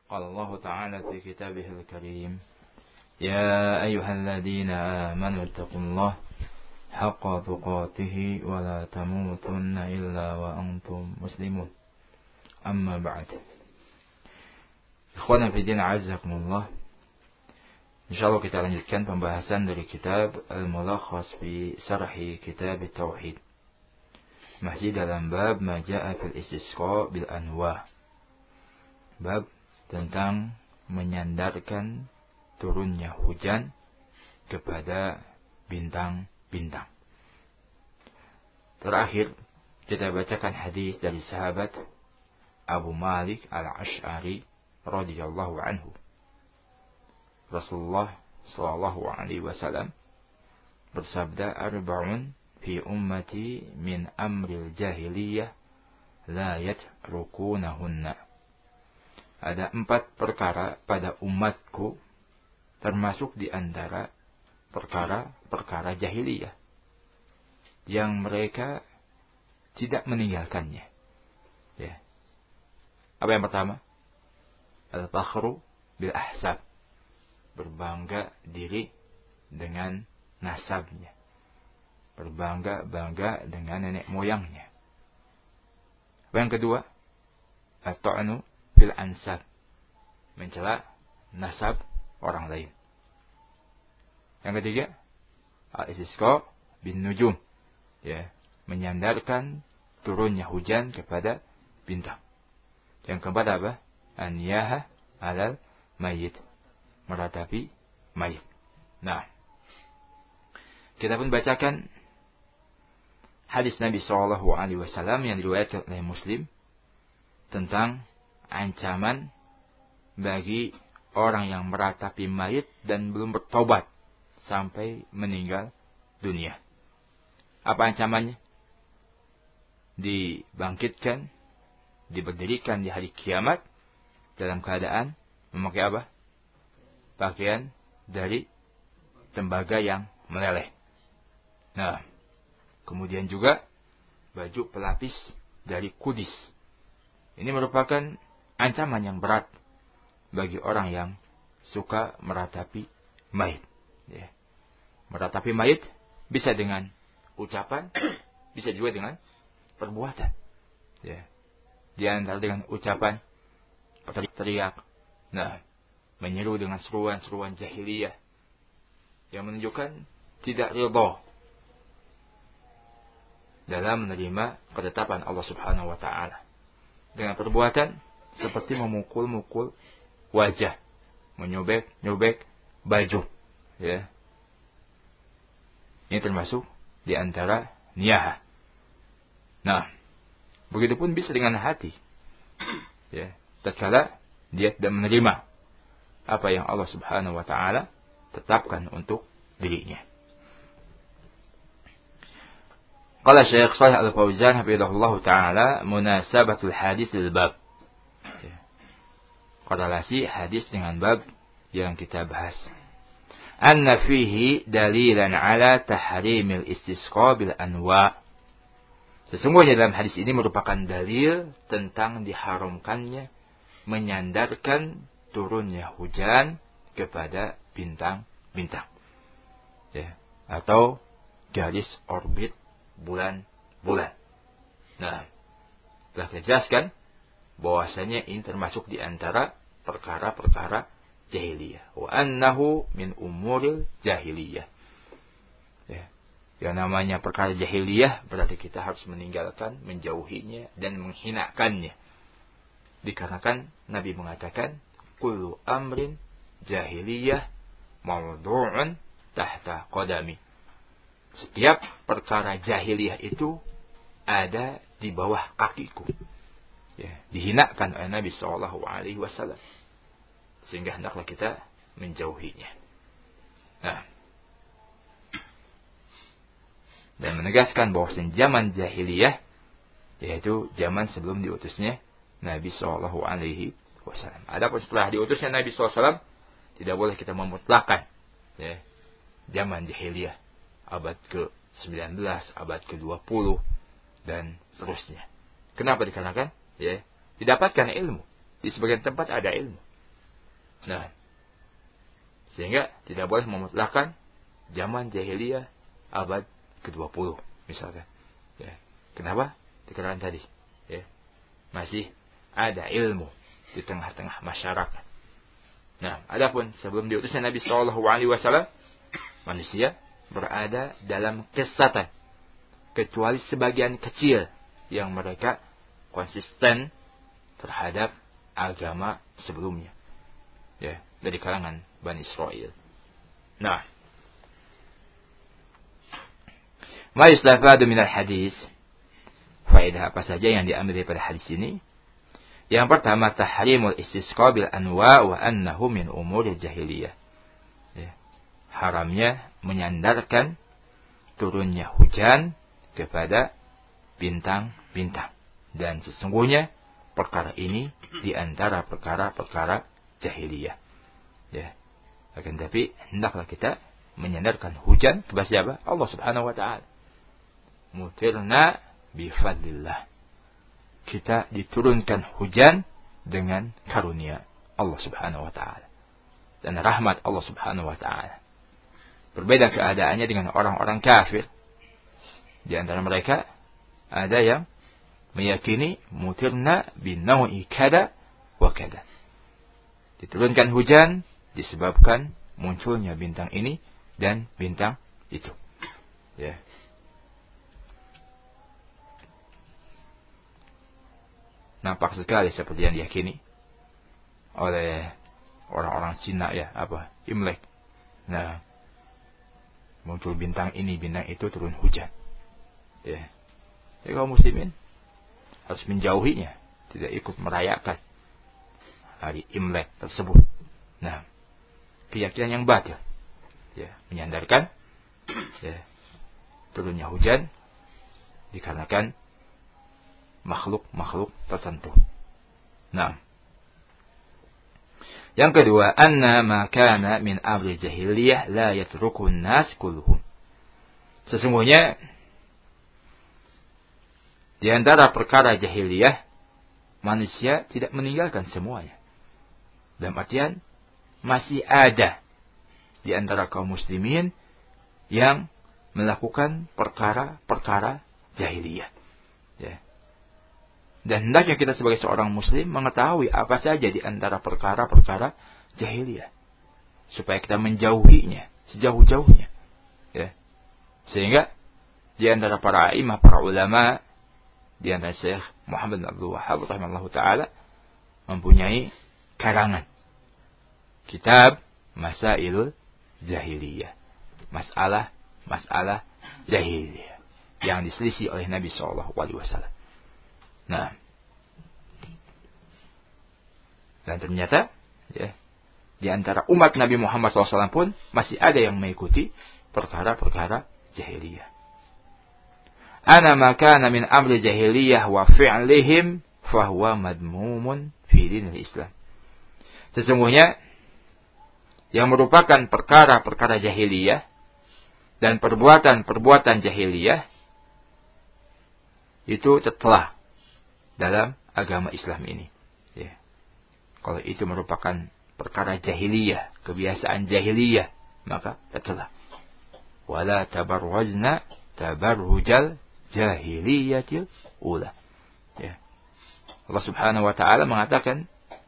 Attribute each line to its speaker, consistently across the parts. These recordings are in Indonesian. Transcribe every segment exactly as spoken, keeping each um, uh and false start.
Speaker 1: قال الله تعالى في كتابه الكريم يا أيها الذين آمنوا اتقوا الله حق تقاته ولا تموتن إلا وأنتم مسلمون أما بعد. Ikhwana fi din azzakumullah. Insyaallah kita lanjutkan pembahasan dari kitab Al-Mulakhas fi Syarhi Kitab Tauhid. Masih dalam bab ma jaa fil istisqa bil anwa. Bab tentang menyandarkan turunnya hujan kepada bintang-bintang. Terakhir kita bacakan hadis dari sahabat Abu Malik Al-Asy'ari radhiyallahu anhu. Rasulullah sallallahu alaihi wasallam bersabda, arba'un fi ummati min amril jahiliyah la yatrukunahunna. Ada empat perkara pada umatku, termasuk di antara perkara-perkara jahiliyah, yang mereka tidak meninggalkannya. Ya. Apa yang pertama? Al-fakhru bil ahsab. Berbangga diri dengan nasabnya. Berbangga-bangga dengan nenek moyangnya. Apa yang kedua? At-ta'nu bil ansab. Mencela nasab orang lain. Yang ketiga, al-istisqa bin nujum. Ya, menyandarkan turunnya hujan kepada bintang. Yang keempat apa? An-niyaha alal mayyit. Meratapi mayit. Nah, kita pun bacakan hadis Nabi sallallahu alaihi wasallam yang diriwayatkan oleh Muslim tentang ancaman bagi orang yang meratapi mayit dan belum bertobat sampai meninggal dunia. Apa ancamannya? Dibangkitkan, diberdirikan di hari kiamat dalam keadaan memakai apa? Pakaian dari tembaga yang meleleh. Nah, kemudian juga baju pelapis dari kudis. Ini merupakan ancaman yang berat bagi orang yang suka meratapi mayit. Ya. Meratapi mayit bisa dengan ucapan, bisa juga dengan perbuatan. Ya. Di antara dengan ucapan, teriak, nah, menyeru dengan seruan-seruan jahiliyah yang menunjukkan tidak ridha dalam menerima ketetapan Allah Subhanahu wa taala. Dengan perbuatan seperti memukul-mukul wajah, menyobek-nyobek baju, ya. Ini termasuk di antara niyaha. Nah, begitupun bisa dengan hati. Ya, tatkala dia tidak menerima apa yang Allah Subhanahu wa taala tetapkan untuk dirinya. Qala Syekh Shalih Al-Fauzan hafizahullah taala munasabatul hadis lil bab. Korelasi hadis dengan bab yang kita bahas. Anna fihi dalilan ala tahrimil istisqa bil anwa. Sesungguhnya dalam hadis ini merupakan dalil tentang diharamkannya menyandarkan turunnya hujan kepada bintang-bintang. Ya, atau garis orbit bulan-bulan. Nah, telah kita jelaskan bahwasanya ini termasuk di antara perkara-perkara jahiliyah. Wa annahu min umuril jahiliyah. Ya. Yang namanya perkara jahiliyah berarti kita harus meninggalkan, menjauhinya dan menghinakannya. Dikarenakan Nabi mengatakan kullu amrin jahiliyah mawdu'un tahta qadami. Setiap perkara jahiliyah itu ada di bawah kakiku. Ya, dihinakan oleh Nabi sallallahu alaihi wasallam. Sehingga hendaklah kita menjauhinya. Nah, dan menegaskan bahwa zaman jahiliyah yaitu zaman sebelum diutusnya Nabi sallallahu alaihi wasallam. Adapun setelah diutusnya Nabi sallallahu alaihi wasallam tidak boleh kita memutlakan ya, zaman jahiliyah abad ke sembilan belas, abad ke dua puluh dan seterusnya. Kenapa? Dikarenakan ya, didapatkan ilmu. Di sebagian tempat ada ilmu. Nah, sehingga tidak boleh memutlakkan zaman jahiliyah abad kedua puluh misalkan. Ya. Kenapa? Dikarenakan tadi, ya, masih ada ilmu di tengah-tengah masyarakat. Nah, adapun sebelum diutusnya Nabi Shallallahu Alaihi Wasallam, manusia berada dalam kesesatan, kecuali sebagian kecil yang mereka konsisten terhadap agama sebelumnya, ya, dari kalangan Bani Israel. Nah, ma yustafadu minal hadis, faedah apa saja yang diambil daripada hadis ini? Yang pertama, tahrimul istisqa bil anwa wa annahu min umuril jahiliyah. Ya. Haramnya menyandarkan turunnya hujan kepada bintang-bintang. Dan sesungguhnya perkara ini di antara perkara-perkara jahiliyah. Ya. Akan tapi hendaklah kita menyandarkan hujan kepada siapa? Allah Subhanahu wa taala. Mutirna bifadlillah. Kita diturunkan hujan dengan karunia Allah Subhanahu wa taala dan rahmat Allah Subhanahu wa taala. Berbeda keadaannya dengan orang-orang kafir. Di antara mereka ada yang meyakini mutirna binawi kada wa kada. Diturunkan hujan disebabkan munculnya bintang ini dan bintang itu. Ya. Nampak sekali seperti yang diyakini oleh orang-orang Cina, ya, apa, Imlek. Nah, muncul bintang ini, bintang itu, turun hujan. Ya. Jadi kaum muslimin harus menjauhinya, tidak ikut merayakan hari Imlek tersebut. Nah, keyakinan yang batil, ya, menyandarkan, ya, turunnya hujan dikarenakan makhluk-makhluk tertentu. Nah, yang kedua, anna ma kana min amri jahiliyah la yatrukun nas kulluhum. Sesungguhnya di antara perkara jahiliyah manusia tidak meninggalkan semuanya. Dalam artian masih ada di antara kaum muslimin yang melakukan perkara-perkara jahiliyah. Ya. Dan hendaknya kita sebagai seorang muslim mengetahui apa saja di antara perkara-perkara jahiliyah, supaya kita menjauhinya sejauh-jauhnya. Ya. Sehingga di antara para imam, para ulama, di antara Syekh Muhammad bin Abdul Wahhab rahimahullah ta'ala mempunyai karangan kitab Masailul Jahiliyah, masalah-masalah jahiliyah yang diselisih oleh Nabi shallallahu alaihi wasallam. Nah, dan ternyata, ya, di antara umat Nabi Muhammad shallallahu alaihi wasallam pun masih ada yang mengikuti perkara-perkara jahiliyah. Ana ma kana min amri jahiliyah wa fi'lihim fahuwa madmumun fi dinil Islam. Sesungguhnya yang merupakan perkara-perkara jahiliyah dan perbuatan-perbuatan jahiliyah itu tercela dalam agama Islam ini. Ya. Kalau itu merupakan perkara jahiliyah, kebiasaan jahiliyah, maka tercela. Wala tabarrujna tabarrujal jahiliyatil ula. Ya. Allah Subhanahu wa taala mengatakan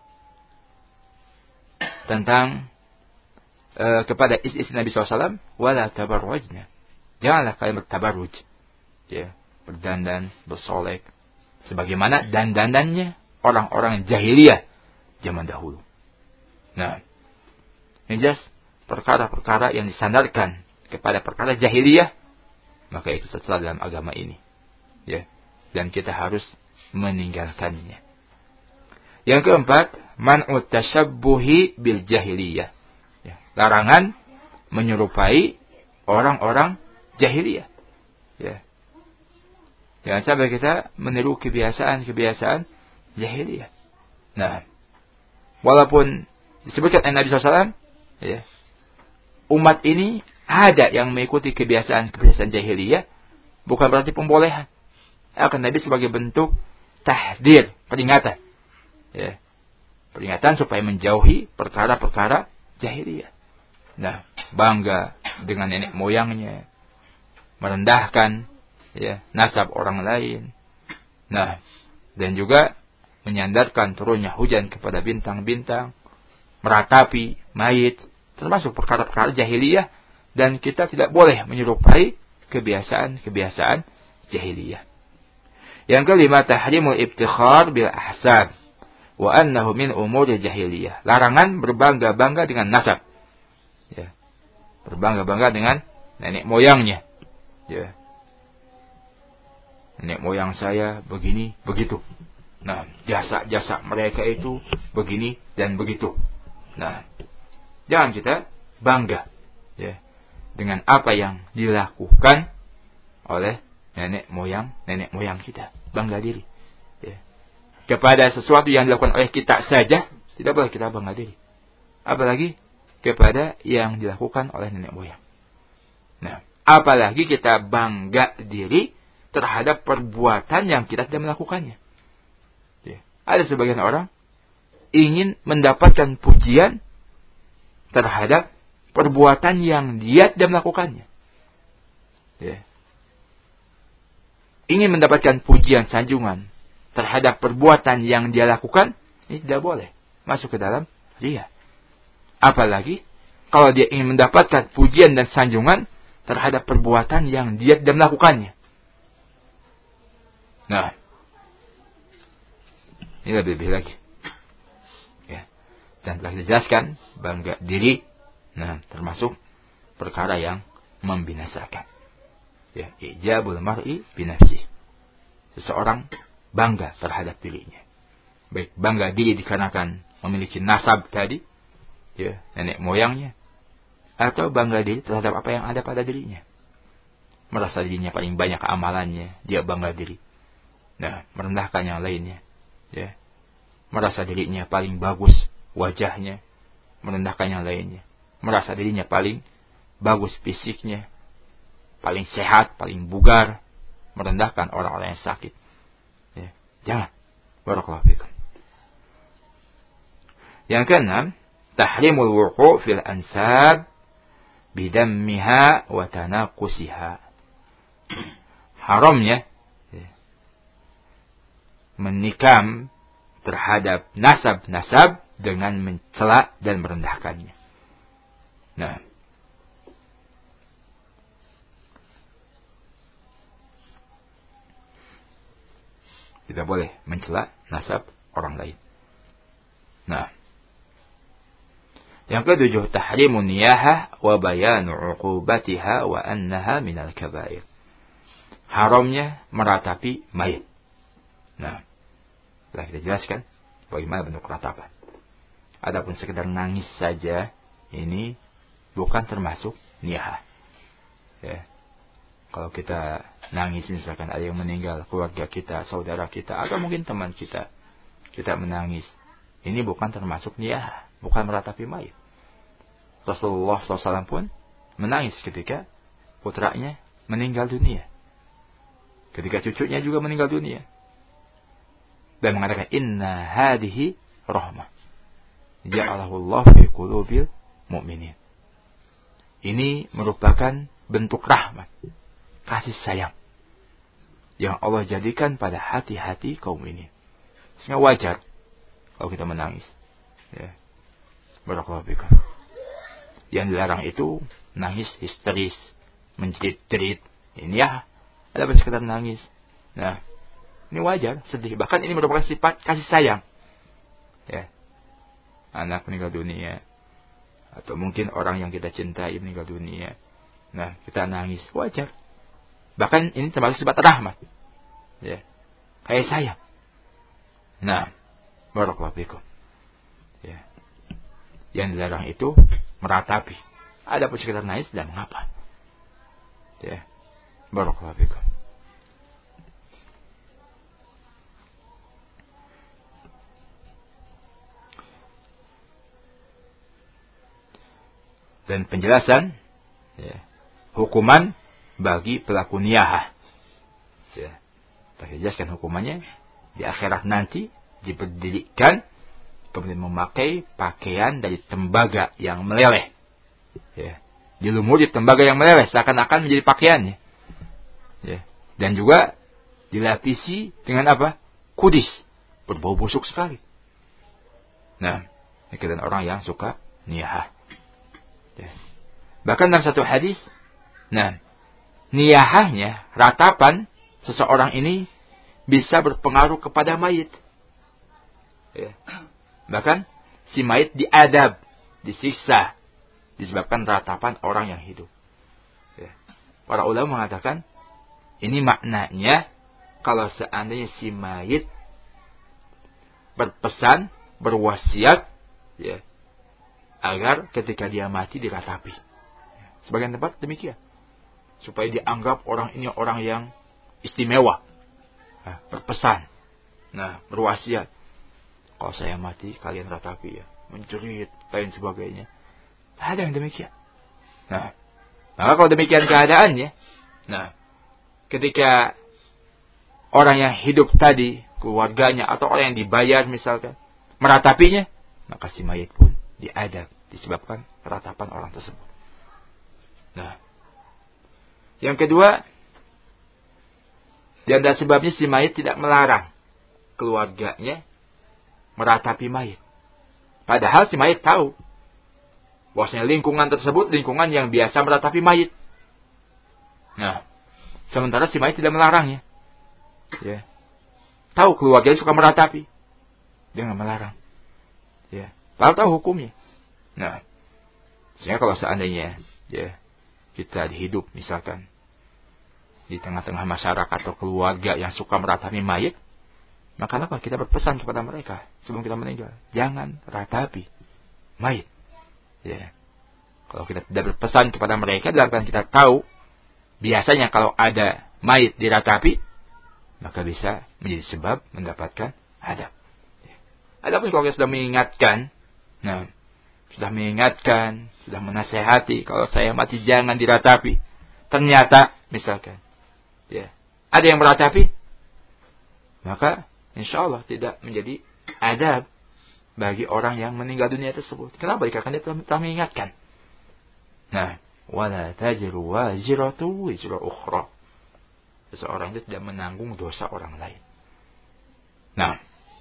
Speaker 1: tentang uh, kepada istri Nabi shallallahu alaihi wasallam, wala tabarrujna. Janganlah kalian bertabarruj. Ya, berdandan, bersolek sebagaimana dandanannya orang-orang jahiliyah zaman dahulu. Nah, ini jelas perkara-perkara yang disandarkan kepada perkara jahiliyah, maka itu tercela dalam agama ini. Ya, dan kita harus meninggalkannya. Yang keempat, man'ut tashabbuhi bil jahiliyah. Ya, larangan menyerupai orang-orang jahiliyah. Ya. Jangan sampai kita meniru kebiasaan-kebiasaan jahiliyah. Nah, walaupun disebutkan oleh Nabi shallallahu alaihi wasallam, ya, umat ini ada yang mengikuti kebiasaan-kebiasaan jahiliyah, bukan berarti pembolehan. Akan Nabi sebagai bentuk tahdir, peringatan. Ya. Peringatan supaya menjauhi perkara-perkara jahiliyah. Nah, bangga dengan nenek moyangnya, merendahkan ya nasab orang lain. Nah, dan juga menyandarkan turunnya hujan kepada bintang-bintang, meratapi mayit, termasuk perkara-perkara jahiliyah, dan kita tidak boleh menyerupai kebiasaan-kebiasaan jahiliyah. Yang kelima, tahrimul ibtikhar bil ahsab wa annahu min umur jahiliyah. Larangan berbangga-bangga dengan nasab. Ya. Berbangga-bangga dengan nenek moyangnya. Ya. Nenek moyang saya begini, begitu. Nah, jasa-jasa mereka itu begini dan begitu. Nah, jangan kita bangga ya dengan apa yang dilakukan oleh nenek moyang nenek moyang kita. Bangga diri ya. Kepada sesuatu yang dilakukan oleh kita saja tidak boleh kita bangga diri, apalagi kepada yang dilakukan oleh nenek moyang. Nah, apalagi kita bangga diri terhadap perbuatan yang kita tidak melakukannya ya. Ada sebagian orang ingin mendapatkan pujian terhadap perbuatan yang dia tidak melakukannya ya. Ingin mendapatkan pujian, sanjungan terhadap perbuatan yang dia lakukan, ini tidak boleh masuk ke dalam riya. Apalagi kalau dia ingin mendapatkan pujian dan sanjungan terhadap perbuatan yang dia tidak melakukannya. Nah, ini lebih-lebih lagi. Ya. Dan telah dijelaskan bangga diri, nah termasuk perkara yang membinasakan. Ya, ijabul mar'i binafsi. Seseorang bangga terhadap dirinya. Baik bangga diri dikarenakan memiliki nasab tadi, ya, nenek moyangnya, atau bangga diri terhadap apa yang ada pada dirinya. Merasa dirinya paling banyak amalannya, dia bangga diri. Nah, merendahkan yang lainnya, ya. Merasa dirinya paling bagus wajahnya, merendahkan yang lainnya. Merasa dirinya paling bagus fisiknya, paling sehat, paling bugar, merendahkan orang-orang yang sakit. Ya, jangan. Barakallahu fikum. Yang keenam, tahrimul wuqu' fil ansab bidammiha wa tanaqusiha. Haramnya ya, menikam terhadap nasab-nasab dengan mencela dan merendahkannya. Nah, tidak boleh mencela nasab orang lain. Nah, yang ketujuh, tahrimun niyahah wa bayanu uqubatiha wa annaha minal kabair. Haramnya meratapi mayit. Nah, telah kita jelaskan bagaimana bentuk ratapan. Adapun sekedar nangis saja, ini bukan termasuk niyahah. Ya. Kalau kita nangis, misalkan ada yang meninggal, keluarga kita, saudara kita, atau mungkin teman kita, kita menangis, ini bukan termasuk niyah, bukan meratapi mayit. Rasulullah shallallahu alaihi wasallam pun menangis ketika putranya meninggal dunia, ketika cucunya juga meninggal dunia, dan mengatakan inna hadihi rahmah ja'alahu Allah fi qulubil mu'minin. Ini merupakan bentuk rahmat, kasih sayang yang Allah jadikan pada hati-hati kaum ini. Sehingga wajar kalau kita menangis. Ya. Barakallahu fikum. Yang dilarang itu nangis histeris, menjerit-jerit. Ini ya, ada pun sekedar nangis. Nah, ini wajar, sedih. Bahkan ini merupakan sifat kasih sayang. Ya. Anak meninggal dunia, atau mungkin orang yang kita cintai meninggal dunia. Nah, kita nangis, wajar. Bahkan ini termasuk sifat rahmat. Ya. Kayak sayang. Nah, barakallahu fikum. Ya. Yang dilarang itu meratapi. Ada pun sekedar nangis dan mengapa. Ya. Barakallahu fikum. Dan penjelasan ya, hukuman bagi pelaku niyahah. Ya. Kita jelaskan hukumannya di akhirat nanti, diberdirikan kemudian memakai pakaian dari tembaga yang meleleh. Ya. Dilumuri tembaga yang meleleh seakan-akan menjadi pakaiannya. Ya. Dan juga dilapisi dengan apa? Kudis, berbau busuk sekali. Nah, ini orang yang suka niyahah. Ya. Bahkan dalam satu hadis, nah, niyahahnya, ratapan seseorang ini bisa berpengaruh kepada mayit. Ya. Bahkan si mayit diadab, disiksa, disebabkan ratapan orang yang hidup. Ya. Para ulama mengatakan, ini maknanya kalau seandainya si mayit berpesan, berwasiat, ya, agar ketika dia mati diratapi. Ya. Sebagian tempat demikian. Supaya dianggap orang ini orang yang istimewa. Nah, berpesan. Nah, berwasiat. Kalau saya mati, kalian ratapi ya. Menjerit, lain sebagainya. Ada yang demikian. Nah, maka kalau demikian keadaannya, nah, ketika orang yang hidup tadi, keluarganya, atau orang yang dibayar misalkan, meratapinya, maka si mayit pun diadab, disebabkan ratapan orang tersebut. Nah, yang kedua, di antara sebabnya si mayit tidak melarang keluarganya meratapi mayit. Padahal si mayit tahu bahwasanya lingkungan tersebut lingkungan yang biasa meratapi mayit. Nah, sementara si mayit tidak melarangnya. Ya. Tahu keluarganya suka meratapi, dia nggak melarang. Ya. Padahal tahu hukumnya. Nah, sehingga kalau seandainya ya kita hidup misalkan di tengah-tengah masyarakat atau keluarga yang suka meratapi mayit, maka apa kita berpesan kepada mereka sebelum kita meninggal, jangan ratapi mayit. Ya. Kalau kita tidak berpesan kepada mereka, dalam kita tahu biasanya kalau ada mayit diratapi, maka bisa menjadi sebab mendapatkan adab. Ya. Adapun kalau kita sudah mengingatkan, nah, sudah mengingatkan, sudah menasehati, kalau saya mati jangan diratapi, ternyata misalkan ya, ada yang meratapi, maka insya Allah tidak menjadi adab bagi orang yang meninggal dunia tersebut. Kenapa? Karena dia telah, telah mengingatkan. Nah, wala tajiru waziratu wizra ukhra. Seseorang itu tidak menanggung dosa orang lain. Nah,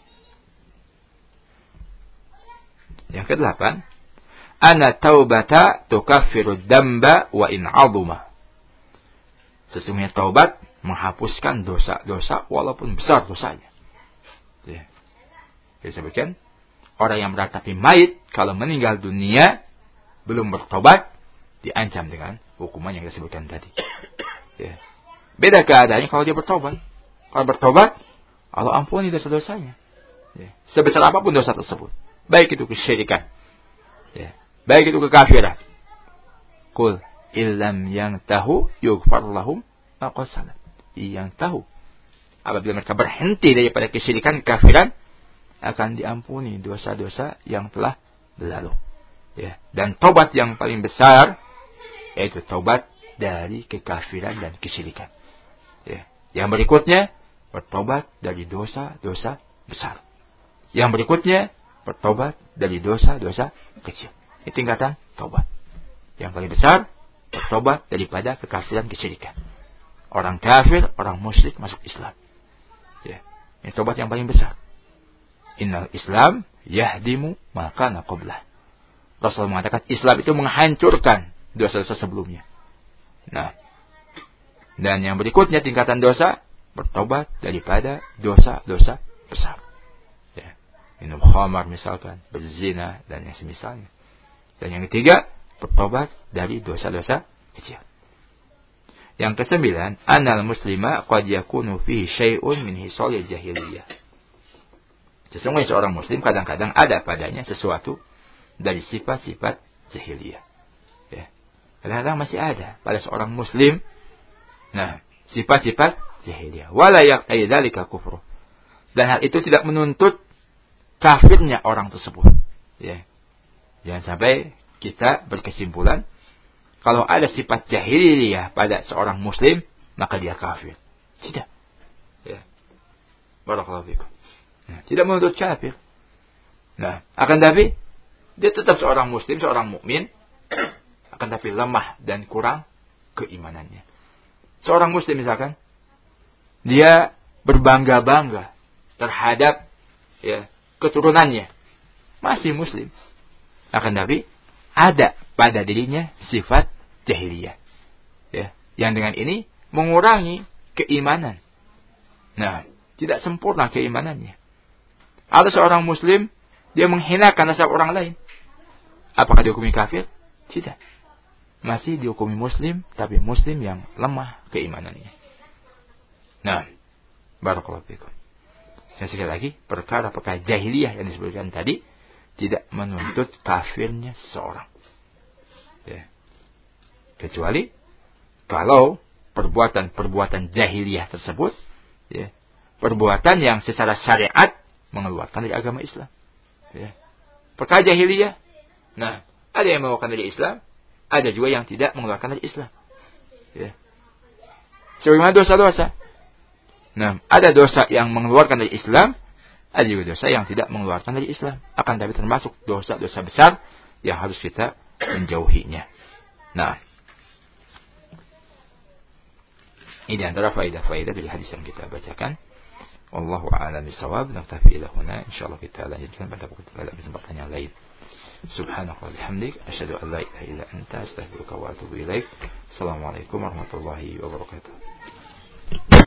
Speaker 1: yang kedelapan, ana taubata tukaffiru damba wa in 'azuma. Sesungguhnya taubat menghapuskan dosa-dosa walaupun besar dosanya. Ya. Disebutkan orang yang meratapi mayit kalau meninggal dunia belum bertobat diancam dengan hukuman yang disebutkan tadi. Ya. Beda keadaannya kalau dia bertobat. Kalau bertobat, Allah ampuni dosa-dosanya. Ya. Sebesar apapun dosa tersebut, baik itu kesyirikan, ya, baik itu kekafiran. Qul illam yang tahu yughfar lahum ma qad salaf. Yang tahu apabila mereka berhenti daripada kesyirikan, kekafiran, akan diampuni dosa-dosa yang telah berlalu. Ya. Dan tobat yang paling besar yaitu tobat dari kekafiran dan kesyirikan. Ya. Yang berikutnya bertobat dari dosa-dosa besar. Yang berikutnya bertobat dari dosa-dosa kecil. Ini tingkatan tobat. Yang paling besar bertobat daripada kekafiran kesyirikan. Orang kafir, orang musyrik masuk Islam. Ya. Ini tobat yang paling besar. Innal Islam yahdimu ma kana qablah. Rasul mengatakan Islam itu menghancurkan dosa-dosa sebelumnya. Nah, dan yang berikutnya tingkatan dosa bertobat daripada dosa-dosa besar. Ya. Minum khamar misalkan, berzina dan yang semisalnya. Dan yang ketiga bertobat dari dosa-dosa kecil. Yang kesembilan, anal muslima qad yakunu fihi syai'un min hisalil jahiliyah. Sesungguhnya seorang muslim kadang-kadang ada padanya sesuatu dari sifat-sifat jahiliyah. Ya. Kadang-kadang masih ada pada seorang muslim, nah, sifat-sifat jahiliyah. Wala yaqtadi dzalika kufru. Dan hal itu tidak menuntut kafirnya orang tersebut. Ya. Jangan sampai kita berkesimpulan kalau ada sifat jahiliyah pada seorang muslim, maka dia kafir. Tidak. Ya. Barakallahu fikum. Nah, tidak menuntut kafir. Nah, akan tapi dia tetap seorang muslim, seorang mukmin, akan tapi lemah dan kurang keimanannya. Seorang muslim misalkan, dia berbangga-bangga terhadap ya keturunannya, masih muslim. Akan tapi ada pada dirinya sifat jahiliyah. Ya, yang dengan ini mengurangi keimanan. Nah, tidak sempurna keimanannya. Atau seorang muslim dia menghinakan nasab orang lain. Apakah dihukumi kafir? Tidak. Masih dihukumi muslim, tapi muslim yang lemah keimanannya. Nah, barakallahu fikum. Dan sekali lagi, perkara-perkara jahiliyah yang disebutkan tadi tidak menuntut kafirnya seseorang. Ya. Kecuali kalau perbuatan-perbuatan jahiliyah tersebut, ya, perbuatan yang secara syariat mengeluarkan dari agama Islam. Ya. Perkara jahiliyah, nah, ada yang mengeluarkan dari Islam, ada juga yang tidak mengeluarkan dari Islam. Ya. Sebagaimana dosa-dosa. Nah, ada dosa yang mengeluarkan dari Islam, ada juga dosa yang tidak mengeluarkan dari Islam. Akan tapi termasuk dosa-dosa besar yang harus kita menjauhinya. Nah, ini antara faedah-faedah dari hadis yang kita bacakan. Wallahu a'lam bishawab. Naktafi ila huna. Insyaallah kita lanjutkan pada kesempatan yang lain. Subhanaka wa bihamdik asyhadu an la ilaha illa anta astaghfiruka wa atubu ilaik. Assalamualaikum warahmatullahi wabarakatuh.